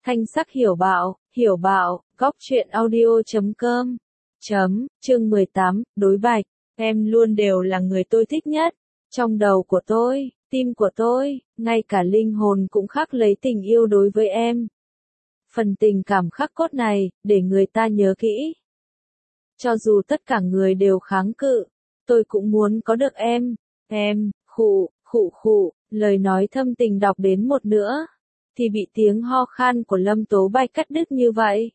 Thanh sắc hiểu bạo, góc truyện audio.com. Chương 18, đối bạch, em luôn đều là người tôi thích nhất. Trong đầu của tôi, tim của tôi, ngay cả linh hồn cũng khắc lấy tình yêu đối với em. Phần tình cảm khắc cốt này, để người ta nhớ kỹ. Cho dù tất cả người đều kháng cự, tôi cũng muốn có được em. Em, khụ, lời nói thâm tình đọc đến một nữa, thì bị tiếng ho khan của Lâm Tố Bạch cắt đứt như vậy.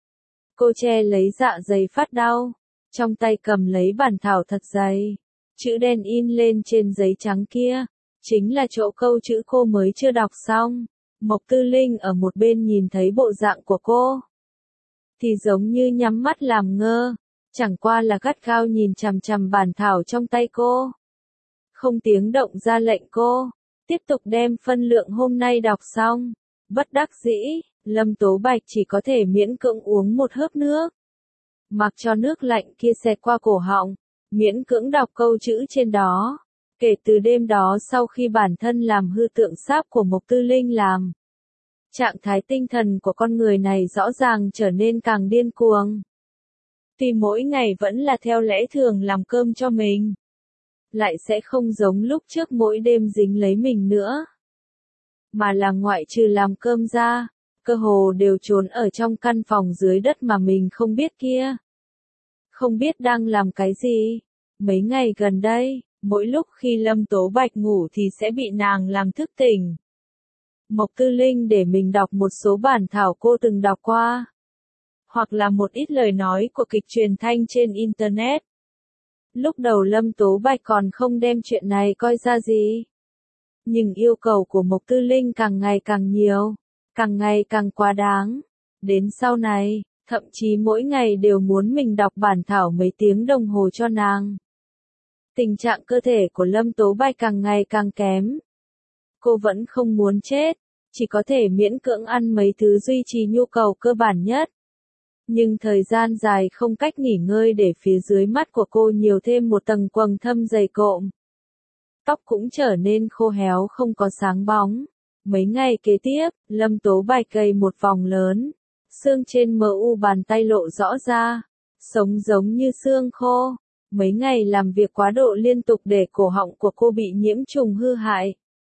Cô che lấy dạ dày phát đau, trong tay cầm lấy bản thảo thật dày. Chữ đen in lên trên giấy trắng kia, chính là chỗ câu chữ cô mới chưa đọc xong. Mộc Tư Linh ở một bên nhìn thấy bộ dạng của cô, thì giống như nhắm mắt làm ngơ, chẳng qua là gắt gao nhìn chằm chằm bản thảo trong tay cô. Không tiếng động ra lệnh cô, tiếp tục đem phân lượng hôm nay đọc xong. Bất đắc dĩ, Lâm Tố Bạch chỉ có thể miễn cưỡng uống một hớp nước. Mặc cho nước lạnh kia xẹt qua cổ họng, miễn cưỡng đọc câu chữ trên đó. Kể từ đêm đó sau khi bản thân làm hư tượng sáp của Mộc Tư Linh làm, trạng thái tinh thần của con người này rõ ràng trở nên càng điên cuồng. Tuy mỗi ngày vẫn là theo lẽ thường làm cơm cho mình, lại sẽ không giống lúc trước mỗi đêm dính lấy mình nữa. Mà là ngoại trừ làm cơm ra, cơ hồ đều trốn ở trong căn phòng dưới đất mà mình không biết kia. Không biết đang làm cái gì. Mấy ngày gần đây, mỗi lúc khi Lâm Tố Bạch ngủ thì sẽ bị nàng làm thức tỉnh. Mộc Tư Linh để mình đọc một số bản thảo cô từng đọc qua, hoặc là một ít lời nói của kịch truyền thanh trên Internet. Lúc đầu Lâm Tố Bạch còn không đem chuyện này coi ra gì. Nhưng yêu cầu của Mộc Tư Linh càng ngày càng nhiều, càng ngày càng quá đáng. Đến sau này, thậm chí mỗi ngày đều muốn mình đọc bản thảo mấy tiếng đồng hồ cho nàng. Tình trạng cơ thể của Lâm Tố Bạch càng ngày càng kém. Cô vẫn không muốn chết, chỉ có thể miễn cưỡng ăn mấy thứ duy trì nhu cầu cơ bản nhất. Nhưng thời gian dài không cách nghỉ ngơi để phía dưới mắt của cô nhiều thêm một tầng quầng thâm dày cộm. Tóc cũng trở nên khô héo không có sáng bóng. Mấy ngày kế tiếp, Lâm Tố Bạch gầy một vòng lớn. Xương trên mu bàn tay lộ rõ ra. Sống giống như xương khô. Mấy ngày làm việc quá độ liên tục để cổ họng của cô bị nhiễm trùng hư hại.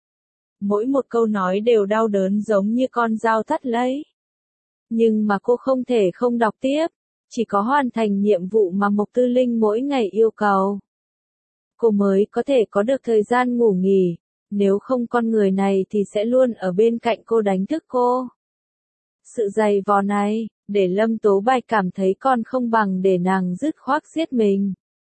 Mỗi một câu nói đều đau đớn giống như con dao thắt lấy. Nhưng mà cô không thể không đọc tiếp. Chỉ có hoàn thành nhiệm vụ mà Mộc Tư Linh mỗi ngày yêu cầu, cô mới có thể có được thời gian ngủ nghỉ. Nếu không con người này thì sẽ luôn ở bên cạnh cô đánh thức cô. Sự dày vò này, để Lâm Tố Bạch cảm thấy còn không bằng để nàng dứt khoát giết mình.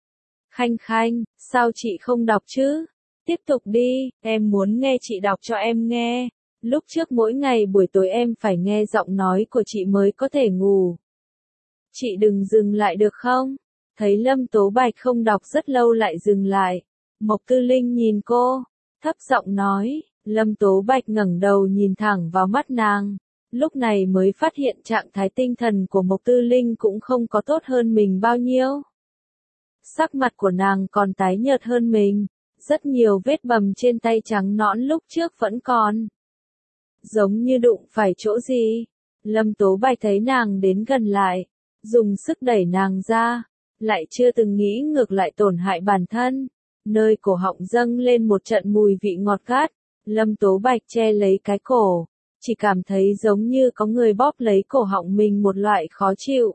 Khanh, sao chị không đọc chứ? Tiếp tục đi, em muốn nghe chị đọc cho em nghe. Lúc trước mỗi ngày buổi tối em phải nghe giọng nói của chị mới có thể ngủ. Chị đừng dừng lại được không? Thấy Lâm Tố Bạch không đọc rất lâu lại dừng lại. Mộc Tư Linh nhìn cô, thấp giọng nói. Lâm Tố Bạch ngẩng đầu nhìn thẳng vào mắt nàng. Lúc này mới phát hiện trạng thái tinh thần của Mộc Tư Linh cũng không có tốt hơn mình bao nhiêu. Sắc mặt của nàng còn tái nhợt hơn mình. Rất nhiều vết bầm trên tay trắng nõn lúc trước vẫn còn. Giống như đụng phải chỗ gì. Lâm Tố Bạch thấy nàng đến gần lại, dùng sức đẩy nàng ra, lại chưa từng nghĩ ngược lại tổn hại bản thân. Nơi cổ họng dâng lên một trận mùi vị ngọt gắt. Lâm Tố Bạch che lấy cái cổ, chỉ cảm thấy giống như có người bóp lấy cổ họng mình một loại khó chịu.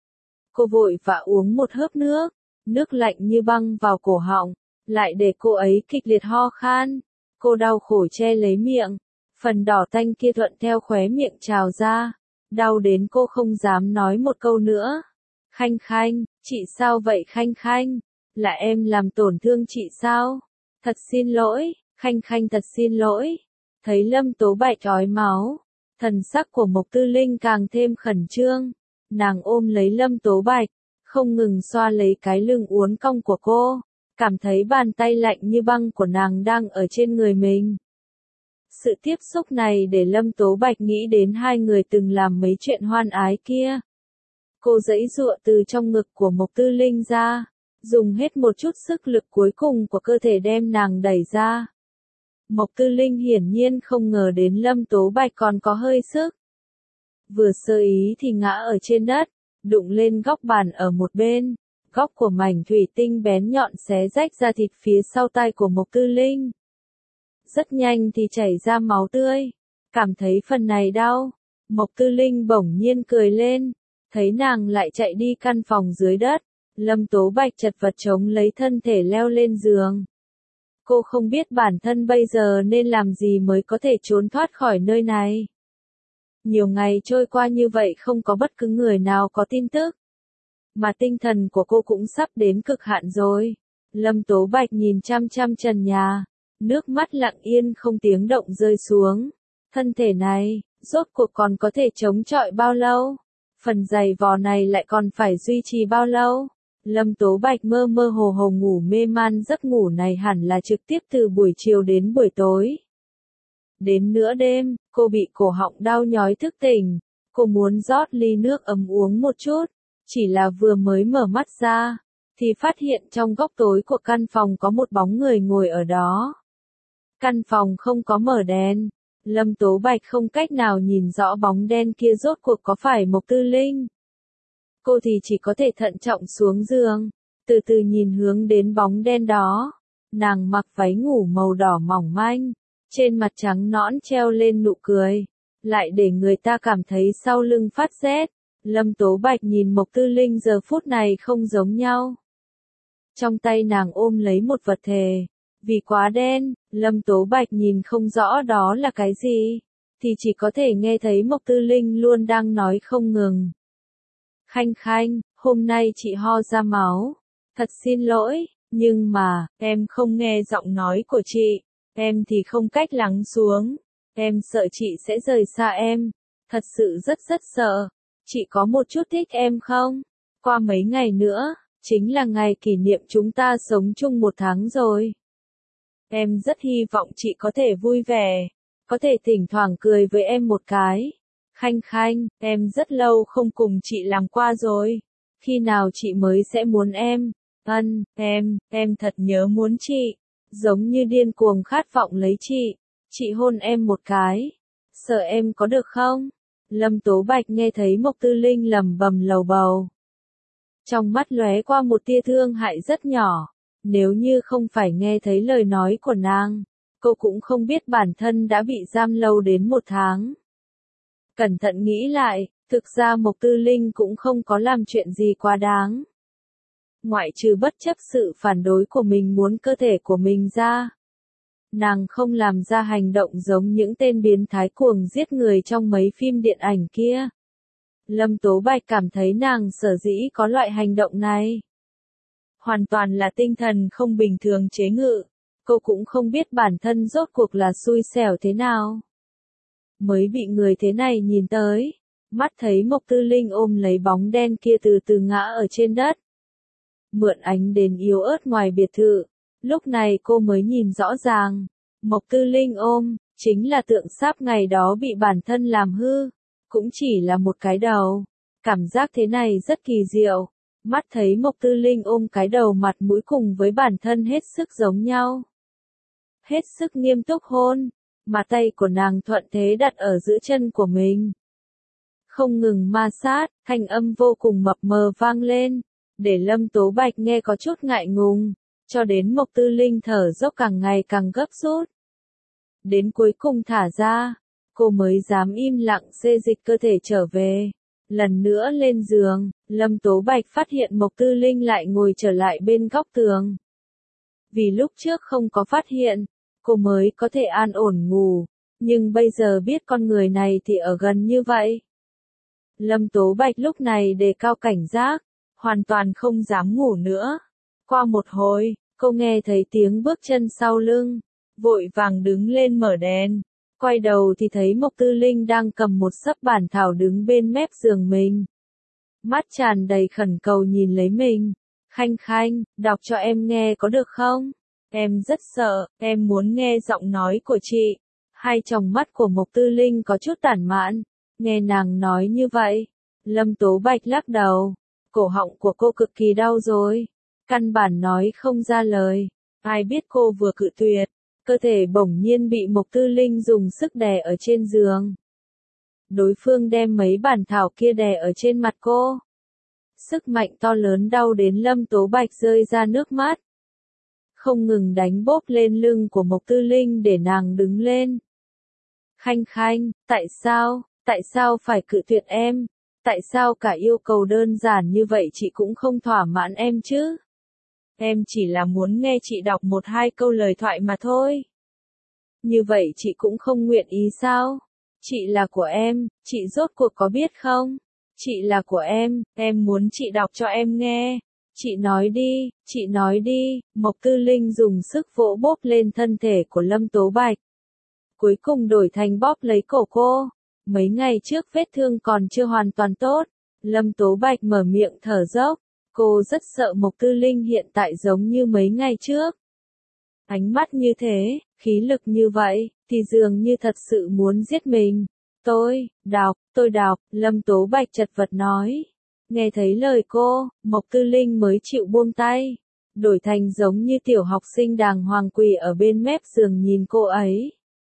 Cô vội vã uống một hớp nước, nước lạnh như băng vào cổ họng, lại để cô ấy kịch liệt ho khan. Cô đau khổ che lấy miệng, phần đỏ tanh kia thuận theo khóe miệng trào ra, đau đến cô không dám nói một câu nữa. Khanh, chị sao vậy Khanh? Là em làm tổn thương chị sao? Thật xin lỗi, Khanh thật xin lỗi. Thấy Lâm Tố Bạch ói máu, thần sắc của Mộc Tư Linh càng thêm khẩn trương. Nàng ôm lấy Lâm Tố Bạch, không ngừng xoa lấy cái lưng uốn cong của cô, cảm thấy bàn tay lạnh như băng của nàng đang ở trên người mình. Sự tiếp xúc này để Lâm Tố Bạch nghĩ đến hai người từng làm mấy chuyện hoan ái kia. Cô giãy giụa từ trong ngực của Mộc Tư Linh ra, dùng hết một chút sức lực cuối cùng của cơ thể đem nàng đẩy ra. Mộc Tư Linh hiển nhiên không ngờ đến Lâm Tố Bạch còn có hơi sức. vừa sơ ý thì ngã ở trên đất, đụng lên góc bàn ở một bên. Góc của mảnh thủy tinh bén nhọn xé rách ra thịt phía sau tai của Mộc Tư Linh. Rất nhanh thì chảy ra máu tươi. Cảm thấy phần này đau, Mộc Tư Linh bỗng nhiên cười lên, thấy nàng lại chạy đi căn phòng dưới đất. Lâm Tố Bạch chật vật chống lấy thân thể leo lên giường. Cô không biết bản thân bây giờ nên làm gì mới có thể trốn thoát khỏi nơi này. Nhiều ngày trôi qua như vậy không có bất cứ người nào có tin tức. Mà tinh thần của cô cũng sắp đến cực hạn rồi. Lâm Tố Bạch nhìn chăm chăm trần nhà, nước mắt lặng yên không tiếng động rơi xuống. Thân thể này, rốt cuộc còn có thể chống chọi bao lâu? Phần giày vò này lại còn phải duy trì bao lâu? Lâm Tố Bạch mơ mơ hồ hồ ngủ mê man, giấc ngủ này hẳn là trực tiếp từ buổi chiều đến buổi tối. Đến nửa đêm, cô bị cổ họng đau nhói thức tỉnh. Cô muốn rót ly nước ấm uống một chút. Chỉ là vừa mới mở mắt ra, thì phát hiện trong góc tối của căn phòng có một bóng người ngồi ở đó. Căn phòng không có mở đèn. Lâm Tố Bạch không cách nào nhìn rõ bóng đen kia rốt cuộc có phải Mộc Tư Linh. Cô thì chỉ có thể thận trọng xuống giường, từ từ nhìn hướng đến bóng đen đó. Nàng mặc váy ngủ màu đỏ mỏng manh, trên mặt trắng nõn treo lên nụ cười, lại để người ta cảm thấy sau lưng phát rét. Lâm Tố Bạch nhìn Mộc Tư Linh giờ phút này không giống nhau. Trong tay nàng ôm lấy một vật thể. Vì quá đen, Lâm Tố Bạch nhìn không rõ đó là cái gì, thì chỉ có thể nghe thấy Mộc Tư Linh luôn đang nói không ngừng. Khanh Khanh, hôm nay chị ho ra máu. Thật xin lỗi, nhưng mà, em không nghe giọng nói của chị. Em thì không cách lắng xuống. Em sợ chị sẽ rời xa em. Thật sự rất sợ. Chị có một chút thích em không? Qua mấy ngày nữa, chính là ngày kỷ niệm chúng ta sống chung 1 tháng rồi. Em rất hy vọng chị có thể vui vẻ, có thể thỉnh thoảng cười với em một cái. Khanh Khanh, em rất lâu không cùng chị làm qua rồi. Khi nào chị mới sẽ muốn em? Em thật nhớ muốn chị. Giống như điên cuồng khát vọng lấy chị. Chị hôn em một cái. Sợ em có được không? Lâm Tố Bạch nghe thấy Mộc Tư Linh lẩm bẩm lầu bầu. Trong mắt lóe qua một tia thương hại rất nhỏ. Nếu như không phải nghe thấy lời nói của nàng, cô cũng không biết bản thân đã bị giam lâu đến 1 tháng. Cẩn thận nghĩ lại, thực ra Mộc Tư Linh cũng không có làm chuyện gì quá đáng. Ngoại trừ bất chấp sự phản đối của mình muốn cơ thể của mình ra. Nàng không làm ra hành động giống những tên biến thái cuồng giết người trong mấy phim điện ảnh kia. Lâm Tố Bạch cảm thấy nàng sở dĩ có loại hành động này. Hoàn toàn là tinh thần không bình thường chế ngự. Cô cũng không biết bản thân rốt cuộc là xui xẻo thế nào. Mới bị người thế này nhìn tới. Mắt thấy Mộc Tư Linh ôm lấy bóng đen kia từ từ ngã ở trên đất. Mượn ánh đèn yếu ớt ngoài biệt thự. Lúc này cô mới nhìn rõ ràng. Mộc Tư Linh ôm, chính là tượng sáp ngày đó bị bản thân làm hư. Cũng chỉ là một cái đầu. Cảm giác thế này rất kỳ diệu. Mắt thấy Mộc Tư Linh ôm cái đầu mặt mũi cùng với bản thân hết sức giống nhau. Hết sức nghiêm túc hôn, mà tay của nàng thuận thế đặt ở giữa chân của mình. Không ngừng ma sát, thanh âm vô cùng mập mờ vang lên, để Lâm Tố Bạch nghe có chút ngại ngùng, cho đến Mộc Tư Linh thở dốc càng ngày càng gấp rút. Đến cuối cùng thả ra, cô mới dám im lặng xê dịch cơ thể trở về. Lần nữa lên giường, Lâm Tố Bạch phát hiện Mộc Tư Linh lại ngồi trở lại bên góc tường. Vì lúc trước không có phát hiện, cô mới có thể an ổn ngủ, nhưng bây giờ biết con người này thì ở gần như vậy. Lâm Tố Bạch lúc này đề cao cảnh giác, hoàn toàn không dám ngủ nữa. Qua một hồi, cô nghe thấy tiếng bước chân sau lưng, vội vàng đứng lên mở đèn. Quay đầu thì thấy Mộc Tư Linh đang cầm một xấp bản thảo đứng bên mép giường mình. Mắt tràn đầy khẩn cầu nhìn lấy mình. Khanh Khanh, đọc cho em nghe có được không? Em rất sợ, em muốn nghe giọng nói của chị. Hai tròng mắt của Mộc Tư Linh có chút tản mạn. Nghe nàng nói như vậy. Lâm Tố Bạch lắc đầu. Cổ họng của cô cực kỳ đau rồi. Căn bản nói không ra lời. Ai biết cô vừa cự tuyệt. Cơ thể bỗng nhiên bị Mộc Tư Linh dùng sức đè ở trên giường. đối phương đem mấy bản thảo kia đè ở trên mặt cô. Sức mạnh to lớn đau đến Lâm Tố Bạch rơi ra nước mắt. Không ngừng đánh bóp lên lưng của Mộc Tư Linh để nàng đứng lên. Khanh Khanh, tại sao phải cự tuyệt em? Tại sao cả yêu cầu đơn giản như vậy chị cũng không thỏa mãn em chứ? Em chỉ là muốn nghe chị đọc một hai câu lời thoại mà thôi. Như vậy chị cũng không nguyện ý sao? Chị là của em, chị rốt cuộc có biết không? Chị là của em muốn chị đọc cho em nghe. Chị nói đi, Mộc Tư Linh dùng sức vỗ bóp lên thân thể của Lâm Tố Bạch. Cuối cùng đổi thành bóp lấy cổ cô. Mấy ngày trước vết thương còn chưa hoàn toàn tốt. Lâm Tố Bạch mở miệng thở dốc. Cô rất sợ Mộc Tư Linh hiện tại giống như mấy ngày trước. Ánh mắt như thế, khí lực như vậy, thì dường như thật sự muốn giết mình. Tôi đọc, Lâm Tố Bạch chật vật nói. Nghe thấy lời cô, Mộc Tư Linh mới chịu buông tay. Đổi thành giống như tiểu học sinh đàng hoàng quỳ ở bên mép giường nhìn cô ấy.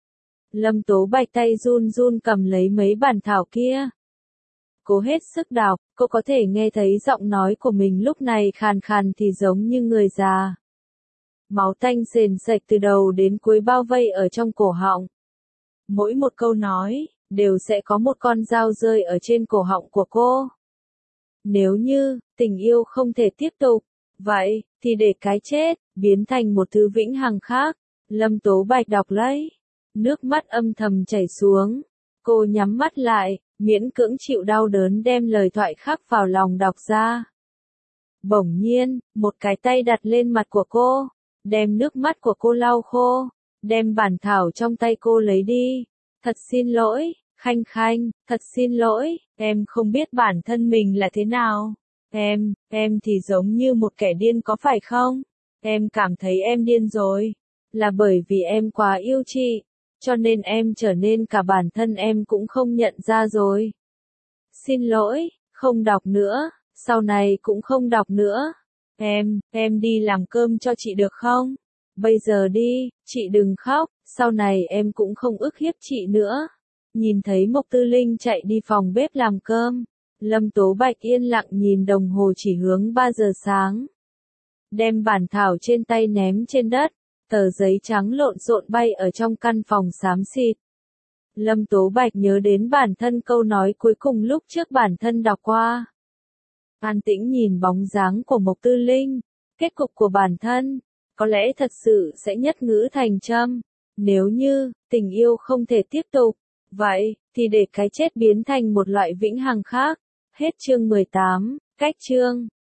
Lâm Tố Bạch tay run run cầm lấy mấy bản thảo kia. Cô hết sức đọc, cô có thể nghe thấy giọng nói của mình lúc này khàn khàn thì giống như người già. Máu tanh sền sệt từ đầu đến cuối bao vây ở trong cổ họng. Mỗi một câu nói, đều sẽ có một con dao rơi ở trên cổ họng của cô. Nếu như, tình yêu không thể tiếp tục, vậy, thì để cái chết, biến thành một thứ vĩnh hằng khác. Lâm Tố Bạch đọc lấy. Nước mắt âm thầm chảy xuống. Cô nhắm mắt lại, miễn cưỡng chịu đau đớn đem lời thoại khắc vào lòng đọc ra. Bỗng nhiên, một cái tay đặt lên mặt của cô, đem nước mắt của cô lau khô, đem bản thảo trong tay cô lấy đi. Thật xin lỗi, Khanh Khanh, thật xin lỗi, em không biết bản thân mình là thế nào. Em thì giống như một kẻ điên có phải không? Em cảm thấy em điên rồi. Là bởi vì em quá yêu chị, cho nên em trở nên cả bản thân em cũng không nhận ra rồi. Xin lỗi, không đọc nữa, sau này cũng không đọc nữa. Em đi làm cơm cho chị được không? Bây giờ đi, chị đừng khóc, sau này em cũng không ức hiếp chị nữa. Nhìn thấy Mộc Tư Linh chạy đi phòng bếp làm cơm, Lâm Tố Bạch yên lặng nhìn đồng hồ chỉ hướng 3 giờ sáng. Đem bản thảo trên tay ném trên đất, tờ giấy trắng lộn xộn bay ở trong căn phòng xám xịt. Lâm Tố Bạch nhớ đến bản thân câu nói cuối cùng lúc trước bản thân đọc qua. An tĩnh nhìn bóng dáng của Mộc Tư Linh, kết cục của bản thân, có lẽ thật sự sẽ nhất ngữ thành trâm. Nếu như, tình yêu không thể tiếp tục, vậy, thì để cái chết biến thành một loại vĩnh hằng khác. Hết chương 18, cách chương.